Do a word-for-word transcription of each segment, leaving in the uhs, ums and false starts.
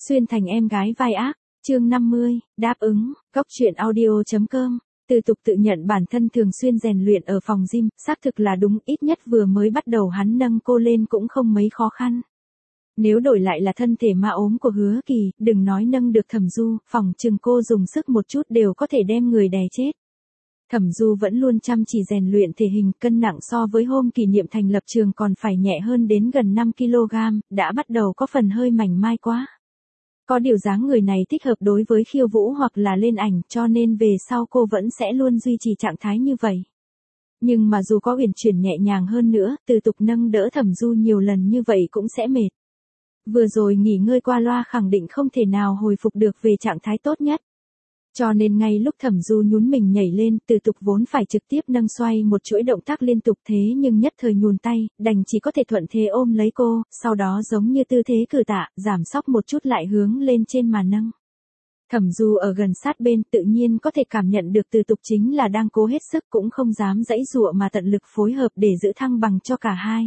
Xuyên thành em gái vai ác, chương năm mươi, đáp ứng, góc truyện audio.com. Từ Tục tự nhận bản thân thường xuyên rèn luyện ở phòng gym, xác thực là đúng, ít nhất vừa mới bắt đầu hắn nâng cô lên cũng không mấy khó khăn. Nếu đổi lại là thân thể ma ốm của Hứa Kỳ, đừng nói nâng được Thẩm Du, phòng chừng cô dùng sức một chút đều có thể đem người đè chết. Thẩm Du vẫn luôn chăm chỉ rèn luyện thể hình, cân nặng so với hôm kỷ niệm thành lập trường còn phải nhẹ hơn đến gần năm ki lô gam, đã bắt đầu có phần hơi mảnh mai quá. Có điều dáng người này thích hợp đối với khiêu vũ hoặc là lên ảnh, cho nên về sau cô vẫn sẽ luôn duy trì trạng thái như vậy. Nhưng mà dù có uyển chuyển nhẹ nhàng hơn nữa, Từ Tục nâng đỡ Thẩm Du nhiều lần như vậy cũng sẽ mệt. Vừa rồi nghỉ ngơi qua loa khẳng định không thể nào hồi phục được về trạng thái tốt nhất. Cho nên ngay lúc Thẩm Du nhún mình nhảy lên, Từ Tục vốn phải trực tiếp nâng xoay một chuỗi động tác liên tục, thế nhưng nhất thời nhùn tay, đành chỉ có thể thuận thế ôm lấy cô, sau đó giống như tư thế cử tạ, giảm sóc một chút lại hướng lên trên mà nâng. Thẩm Du ở gần sát bên, tự nhiên có thể cảm nhận được Từ Tục chính là đang cố hết sức, cũng không dám giãy giụa mà tận lực phối hợp để giữ thăng bằng cho cả hai.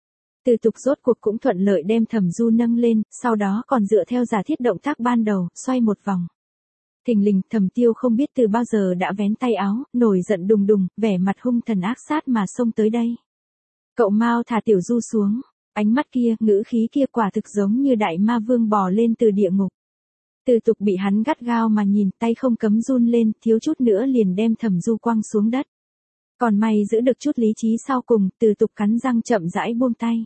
Từ Tục rốt cuộc cũng thuận lợi đem Thẩm Du nâng lên, sau đó còn dựa theo giả thiết động tác ban đầu, xoay một vòng. Thình lình, Thẩm Tiêu không biết từ bao giờ đã vén tay áo, nổi giận đùng đùng, vẻ mặt hung thần ác sát mà xông tới đây. Cậu mau thả Tiểu Du xuống, ánh mắt kia, ngữ khí kia quả thực giống như đại ma vương bò lên từ địa ngục. Từ Tục bị hắn gắt gao mà nhìn, tay không cấm run lên, thiếu chút nữa liền đem Thẩm Du quăng xuống đất. Còn may giữ được chút lý trí sau cùng, Từ Tục cắn răng chậm rãi buông tay.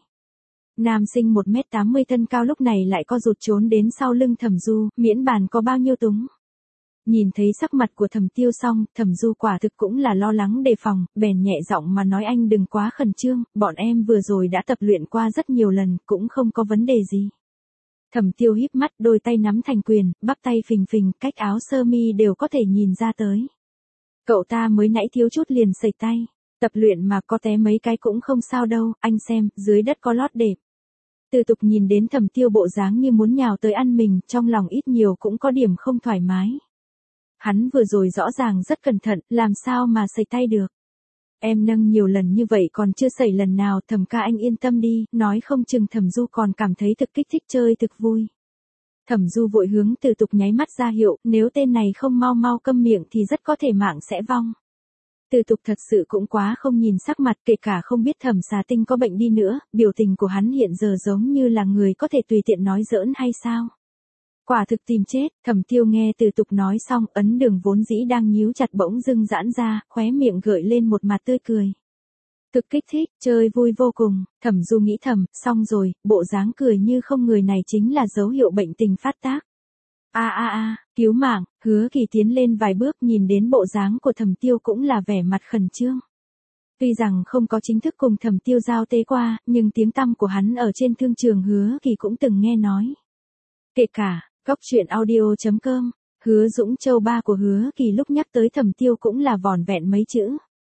Nam sinh một mét tám mươi thân cao lúc này lại co rụt trốn đến sau lưng Thẩm Du, miễn bàn có bao nhiêu túng. Nhìn thấy sắc mặt của Thẩm Tiêu xong, Thẩm Du quả thực cũng là lo lắng đề phòng, bèn nhẹ giọng mà nói, anh đừng quá khẩn trương, bọn em vừa rồi đã tập luyện qua rất nhiều lần, cũng không có vấn đề gì. Thẩm Tiêu híp mắt, đôi tay nắm thành quyền, bắp tay phình phình, cách áo sơ mi đều có thể nhìn ra tới. Cậu ta mới nãy thiếu chút liền sẩy tay, tập luyện mà có té mấy cái cũng không sao đâu, anh xem, dưới đất có lót đệm. Từ Tục nhìn đến Thẩm Tiêu bộ dáng như muốn nhào tới ăn mình, trong lòng ít nhiều cũng có điểm không thoải mái. Hắn vừa rồi rõ ràng rất cẩn thận, làm sao mà sẩy tay được. Em nâng nhiều lần như vậy còn chưa sẩy lần nào, Thẩm ca anh yên tâm đi, nói không chừng Thẩm Du còn cảm thấy thực kích thích chơi thực vui. Thẩm Du vội hướng Từ Tục nháy mắt ra hiệu, nếu tên này không mau mau câm miệng thì rất có thể mạng sẽ vong. Từ Tục thật sự cũng quá không nhìn sắc mặt, kể cả không biết Thẩm Xà Tinh có bệnh đi nữa, biểu tình của hắn hiện giờ giống như là người có thể tùy tiện nói giỡn hay sao. Quả thực tìm chết. Thẩm Tiêu nghe Từ Tục nói xong, ấn đường vốn dĩ đang nhíu chặt bỗng dưng giãn ra, khóe miệng gợi lên một mặt tươi cười. Cực kích thích, chơi vui vô cùng. Thẩm Du nghĩ thầm, xong rồi, bộ dáng cười như không người này chính là dấu hiệu bệnh tình phát tác. A a a, cứu mạng. Hứa Kỳ tiến lên vài bước, nhìn đến bộ dáng của Thẩm Tiêu cũng là vẻ mặt khẩn trương. Tuy rằng không có chính thức cùng Thẩm Tiêu giao tế qua, nhưng tiếng tăm của hắn ở trên thương trường Hứa Kỳ cũng từng nghe nói. Kể cả góc truyện audio.com, Hứa Dũng Châu ba của Hứa Kỳ lúc nhắc tới Thẩm Tiêu cũng là vỏn vẹn mấy chữ.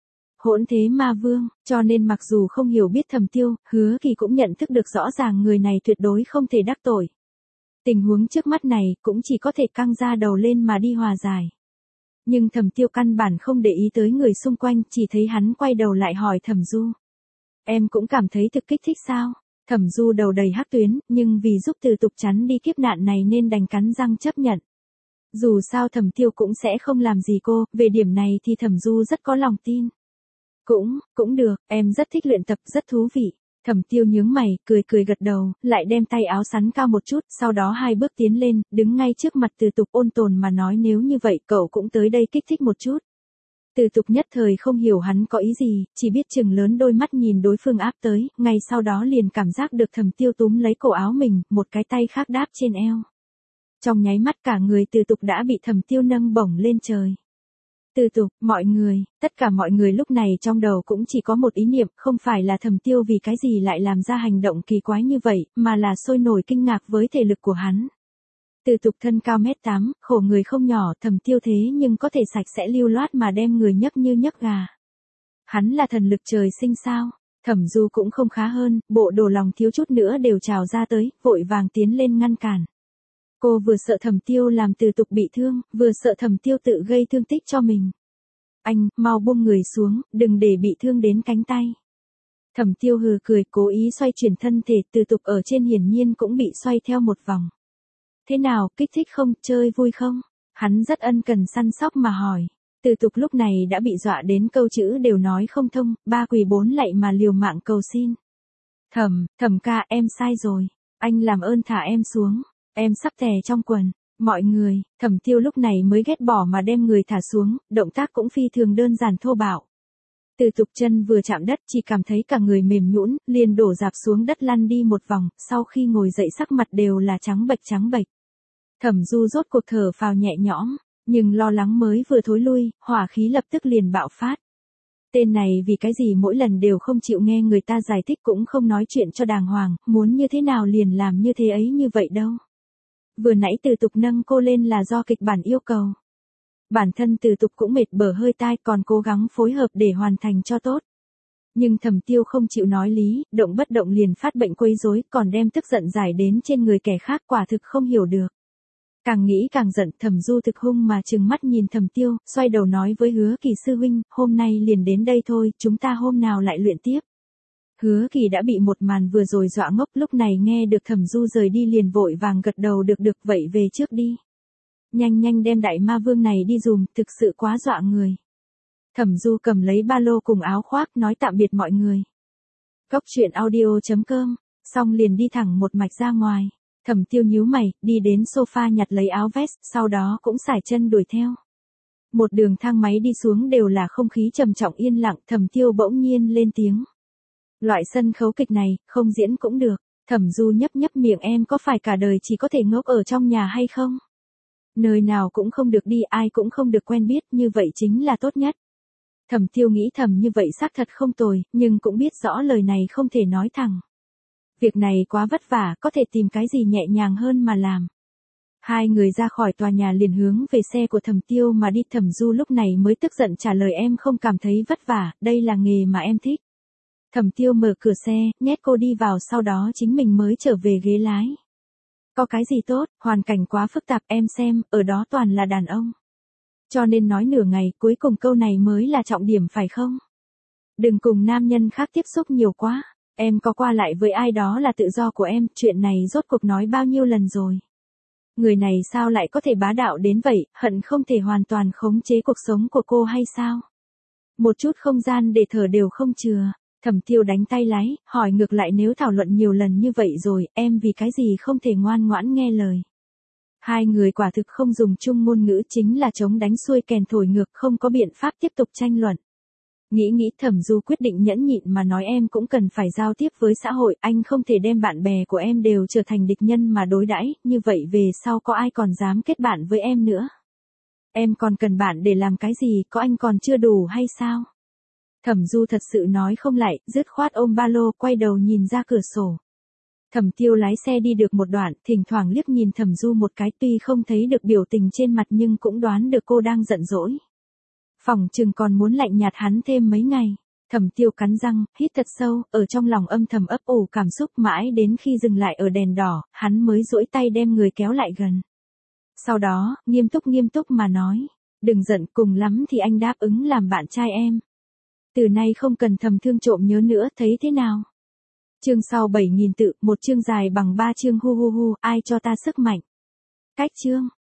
Hỗn thế ma vương, cho nên mặc dù không hiểu biết Thẩm Tiêu, Hứa Kỳ cũng nhận thức được rõ ràng người này tuyệt đối không thể đắc tội. Tình huống trước mắt này cũng chỉ có thể căng ra đầu lên mà đi hòa giải. Nhưng Thẩm Tiêu căn bản không để ý tới người xung quanh, chỉ thấy hắn quay đầu lại hỏi Thẩm Du. Em cũng cảm thấy thực kích thích sao? Thẩm Du đầu đầy hắc tuyến, nhưng vì giúp Từ Tục chắn đi kiếp nạn này nên đành cắn răng chấp nhận. Dù sao Thẩm Tiêu cũng sẽ không làm gì cô, về điểm này thì Thẩm Du rất có lòng tin. Cũng, cũng được, em rất thích luyện tập, rất thú vị. Thẩm Tiêu nhướng mày, cười cười gật đầu, lại đem tay áo sắn cao một chút, sau đó hai bước tiến lên, đứng ngay trước mặt Từ Tục ôn tồn mà nói, nếu như vậy cậu cũng tới đây kích thích một chút. Từ Tục nhất thời không hiểu hắn có ý gì, chỉ biết chừng lớn đôi mắt nhìn đối phương áp tới, ngay sau đó liền cảm giác được Thẩm Tiêu túm lấy cổ áo mình, một cái tay khác đáp trên eo. Trong nháy mắt cả người Từ Tục đã bị Thẩm Tiêu nâng bổng lên trời. Từ Tục, mọi người, tất cả mọi người lúc này trong đầu cũng chỉ có một ý niệm, không phải là Thẩm Tiêu vì cái gì lại làm ra hành động kỳ quái như vậy, mà là sôi nổi kinh ngạc với thể lực của hắn. Từ Tục thân cao mét tám, khổ người không nhỏ, Thẩm Tiêu thế nhưng có thể sạch sẽ lưu loát mà đem người nhấc như nhấc gà. Hắn là thần lực trời sinh sao? Thẩm Du cũng không khá hơn, bộ đồ lòng thiếu chút nữa đều trào ra tới, vội vàng tiến lên ngăn cản. Cô vừa sợ Thẩm Tiêu làm Từ Tục bị thương, vừa sợ Thẩm Tiêu tự gây thương tích cho mình. Anh, mau buông người xuống, đừng để bị thương đến cánh tay. Thẩm Tiêu hừ cười, cố ý xoay chuyển thân thể, Từ Tục ở trên hiển nhiên cũng bị xoay theo một vòng. Thế nào, kích thích không, chơi vui không? Hắn rất ân cần săn sóc mà hỏi. Từ Tục lúc này đã bị dọa đến câu chữ đều nói không thông, ba quỳ bốn lạy mà liều mạng cầu xin. Thẩm, Thẩm ca, em sai rồi. Anh làm ơn thả em xuống. Em sắp tè trong quần. Mọi người, Thẩm Tiêu lúc này mới ghét bỏ mà đem người thả xuống, động tác cũng phi thường đơn giản thô bạo. Từ Tục chân vừa chạm đất chỉ cảm thấy cả người mềm nhũn, liền đổ dạp xuống đất lăn đi một vòng, sau khi ngồi dậy sắc mặt đều là trắng bệch trắng bệch. Thẩm Du rốt cuộc thở phào nhẹ nhõm, nhưng lo lắng mới vừa thối lui, hỏa khí lập tức liền bạo phát. Tên này vì cái gì mỗi lần đều không chịu nghe người ta giải thích cũng không nói chuyện cho đàng hoàng, muốn như thế nào liền làm như thế ấy như vậy đâu. Vừa nãy Từ Tục nâng cô lên là do kịch bản yêu cầu. Bản thân Từ Tục cũng mệt bở hơi tai còn cố gắng phối hợp để hoàn thành cho tốt. Nhưng Thẩm Tiêu không chịu nói lý, động bất động liền phát bệnh quấy rối, còn đem tức giận giải đến trên người kẻ khác, quả thực không hiểu được. Càng nghĩ càng giận, Thẩm Du thực hung mà trừng mắt nhìn Thẩm Tiêu, xoay đầu nói với Hứa Kỳ sư huynh, hôm nay liền đến đây thôi, chúng ta hôm nào lại luyện tiếp. Hứa Kỳ đã bị một màn vừa rồi dọa ngốc, lúc này nghe được Thẩm Du rời đi liền vội vàng gật đầu được được, vậy về trước đi. Nhanh nhanh đem đại ma vương này đi dùm, thực sự quá dọa người. Thẩm Du cầm lấy ba lô cùng áo khoác nói tạm biệt mọi người. Góc truyện audio chấm com, xong liền đi thẳng một mạch ra ngoài. Thẩm Tiêu nhíu mày, đi đến sofa nhặt lấy áo vest, sau đó cũng sải chân đuổi theo. Một đường thang máy đi xuống đều là không khí trầm trọng yên lặng, Thẩm Tiêu bỗng nhiên lên tiếng. Loại sân khấu kịch này, không diễn cũng được. Thẩm Du nhấp nhấp miệng, em có phải cả đời chỉ có thể ngốc ở trong nhà hay không? Nơi nào cũng không được đi, ai cũng không được quen biết, như vậy chính là tốt nhất. Thẩm Tiêu nghĩ thầm như vậy xác thật không tồi, nhưng cũng biết rõ lời này không thể nói thẳng. Việc này quá vất vả, có thể tìm cái gì nhẹ nhàng hơn mà làm. Hai người ra khỏi tòa nhà liền hướng về xe của Thẩm Tiêu mà đi. Thẩm Du lúc này mới tức giận trả lời, em không cảm thấy vất vả, đây là nghề mà em thích. Thẩm Tiêu mở cửa xe, nhét cô đi vào, sau đó chính mình mới trở về ghế lái. Có cái gì tốt, hoàn cảnh quá phức tạp, em xem, ở đó toàn là đàn ông. Cho nên nói nửa ngày, cuối cùng câu này mới là trọng điểm phải không? Đừng cùng nam nhân khác tiếp xúc nhiều quá. Em có qua lại với ai đó là tự do của em, chuyện này rốt cuộc nói bao nhiêu lần rồi. Người này sao lại có thể bá đạo đến vậy, hận không thể hoàn toàn khống chế cuộc sống của cô hay sao? Một chút không gian để thở đều không chừa. Thẩm Tiêu đánh tay lái, hỏi ngược lại, nếu thảo luận nhiều lần như vậy rồi, em vì cái gì không thể ngoan ngoãn nghe lời? Hai người quả thực không dùng chung ngôn ngữ, chính là chống đánh xuôi kèn thổi ngược, không có biện pháp tiếp tục tranh luận. Nghĩ nghĩ Thẩm Du quyết định nhẫn nhịn mà nói, em cũng cần phải giao tiếp với xã hội, anh không thể đem bạn bè của em đều trở thành địch nhân mà đối đãi, như vậy về sau có ai còn dám kết bạn với em nữa. Em còn cần bạn để làm cái gì, có anh còn chưa đủ hay sao? Thẩm Du thật sự nói không lại, dứt khoát ôm ba lô, quay đầu nhìn ra cửa sổ. Thẩm Tiêu lái xe đi được một đoạn, thỉnh thoảng liếc nhìn Thẩm Du một cái, tuy không thấy được biểu tình trên mặt nhưng cũng đoán được cô đang giận dỗi. Phỏng chừng còn muốn lạnh nhạt hắn thêm mấy ngày. Thẩm Tiêu cắn răng, hít thật sâu, ở trong lòng âm thầm ấp ủ cảm xúc, mãi đến khi dừng lại ở đèn đỏ, hắn mới duỗi tay đem người kéo lại gần. Sau đó, nghiêm túc nghiêm túc mà nói, đừng giận, cùng lắm thì anh đáp ứng làm bạn trai em. Từ nay không cần thầm thương trộm nhớ nữa, thấy thế nào? Chương sau bảy nghìn tự, một chương dài bằng ba chương, hu hu hu, ai cho ta sức mạnh? Cách chương.